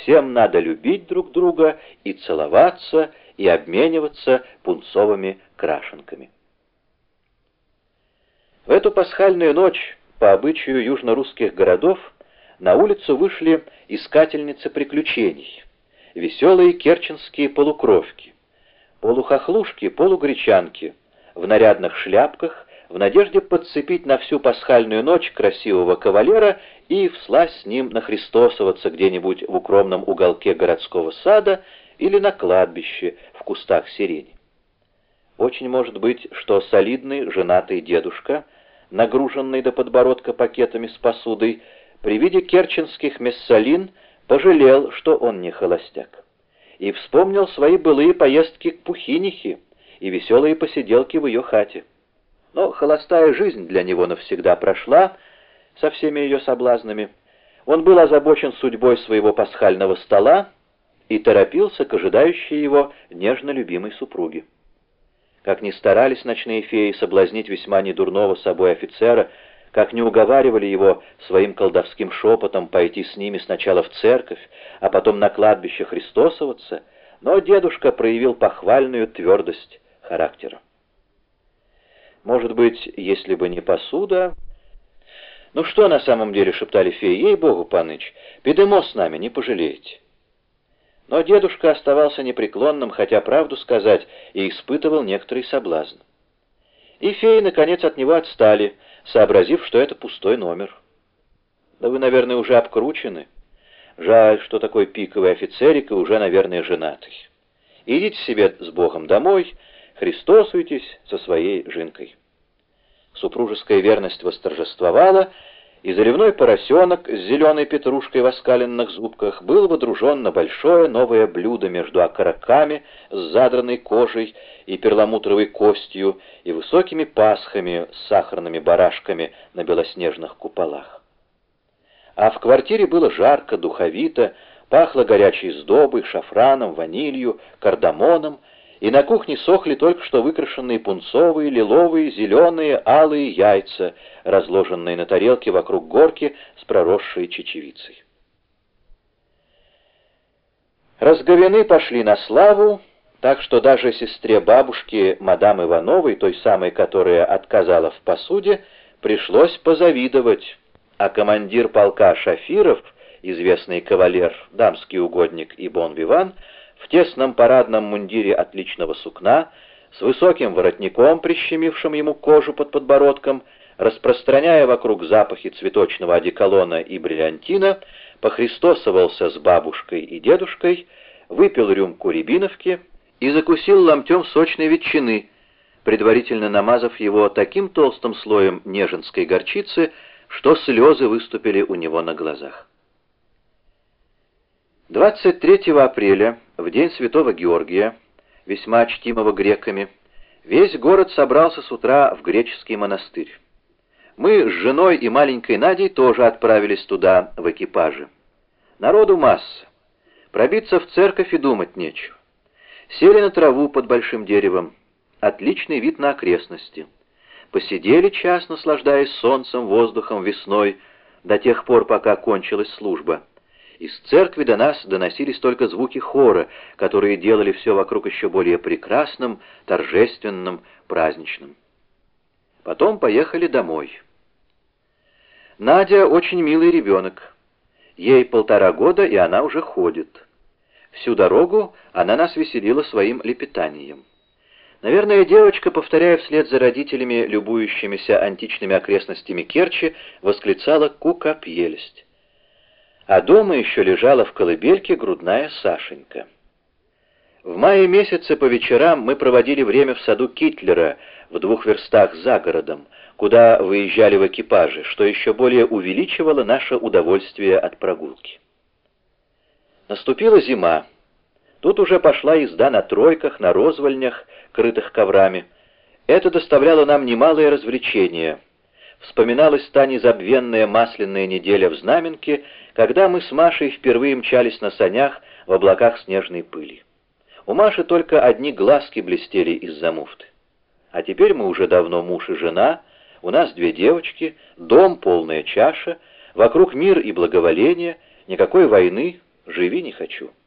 всем надо любить друг друга и целоваться, и обмениваться пунцовыми крашенками. В эту пасхальную ночь, по обычаю южно-русских городов, на улицу вышли искательницы приключений, веселые керченские полукровки, полухохлушки, полугречанки, в нарядных шляпках, в надежде подцепить на всю пасхальную ночь красивого кавалера и всласть с ним нахристосоваться где-нибудь в укромном уголке городского сада или на кладбище в кустах сирени. Очень может быть, что солидный женатый дедушка, нагруженный до подбородка пакетами с посудой, при виде керченских мессалин пожалел, что он не холостяк, и вспомнил свои былые поездки к Пухинихе и веселые посиделки в ее хате. Но холостая жизнь для него навсегда прошла со всеми ее соблазнами. Он был озабочен судьбой своего пасхального стола и торопился к ожидающей его нежно любимой супруге. Как ни старались ночные феи соблазнить весьма недурного собой офицера, как не уговаривали его своим колдовским шепотом пойти с ними сначала в церковь, а потом на кладбище христосоваться, но дедушка проявил похвальную твердость характера. Может быть, если бы не посуда... «Ну что на самом деле?» — шептали феи. «Ей-богу, паныч, пидемо с нами, не пожалеете». Но дедушка оставался непреклонным, хотя, правду сказать, и испытывал некоторый соблазн. И феи, наконец, от него отстали, сообразив, что это пустой номер. «Да вы, наверное, уже обкручены. Жаль, что такой пиковый офицерик и уже, наверное, женатый. Идите себе с Богом домой, христосуйтесь со своей жинкой». Супружеская верность восторжествовала, и заливной поросенок с зеленой петрушкой в оскаленных зубках был водружен на большое новое блюдо между окороками с задранной кожей и перламутровой костью и высокими пасхами с сахарными барашками на белоснежных куполах. А в квартире было жарко, духовито, пахло горячей сдобой, шафраном, ванилью, кардамоном, и на кухне сохли только что выкрашенные пунцовые, лиловые, зеленые, алые яйца, разложенные на тарелке вокруг горки с проросшей чечевицей. Разговены пошли на славу, так что даже сестре бабушки, мадам Ивановой, той самой, которая отказала в посуде, пришлось позавидовать, а командир полка Шафиров, известный кавалер, дамский угодник и бон-виван, в тесном парадном мундире отличного сукна, с высоким воротником, прищемившим ему кожу под подбородком, распространяя вокруг запахи цветочного одеколона и бриллиантина, похристосовался с бабушкой и дедушкой, выпил рюмку рябиновки и закусил ломтем сочной ветчины, предварительно намазав его таким толстым слоем неженской горчицы, что слезы выступили у него на глазах. 23 апреля, в день Святого Георгия, весьма чтимого греками, весь город собрался с утра в греческий монастырь. Мы с женой и маленькой Надей тоже отправились туда в экипаже. Народу масса. Пробиться в церковь и думать нечего. Сели на траву под большим деревом. Отличный вид на окрестности. Посидели час, наслаждаясь солнцем, воздухом, весной, до тех пор, пока кончилась служба. Из церкви до нас доносились только звуки хора, которые делали все вокруг еще более прекрасным, торжественным, праздничным. Потом поехали домой. Надя очень милый ребенок. Ей 1,5 года, и она уже ходит. Всю дорогу она нас веселила своим лепетанием. Наверное, девочка, повторяя вслед за родителями, любующимися античными окрестностями Керчи, восклицала «Кука прелесть». А дома еще лежала в колыбельке грудная Сашенька. В мае месяце по вечерам мы проводили время в саду Китлера в 2 верстах за городом, куда выезжали в экипаже, что еще более увеличивало наше удовольствие от прогулки. Наступила зима. Тут уже пошла езда на тройках, на розвольнях, крытых коврами. Это доставляло нам немалое развлечение. Вспоминалась та незабвенная масляная неделя в Знаменке, когда мы с Машей впервые мчались на санях в облаках снежной пыли. У Маши только одни глазки блестели из-за муфты. А теперь мы уже давно муж и жена, у нас 2 девочки, дом полная чаша, вокруг мир и благоволение, никакой войны, живи не хочу.